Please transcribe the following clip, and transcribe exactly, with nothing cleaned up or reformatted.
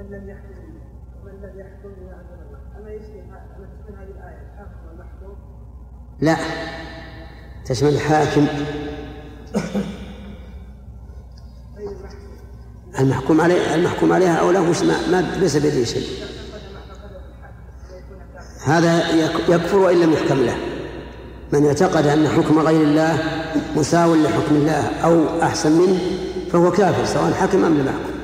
ومن لم يحكم ومن لم يحكم بما أنزل الله، أما يشبه أما تشمل هذه الآية الحاكم والمحكوم؟ لا، تشمل الحاكم المحكوم عليه المحكوم عليها أو له ما ما ليس بيده شيء، هذا يكفر وإن لم يحكم له. من اعتقد أن حكم غير الله مساو لحكم الله أو أحسن منه فهو كافر سواء حكم أم لم يحكم.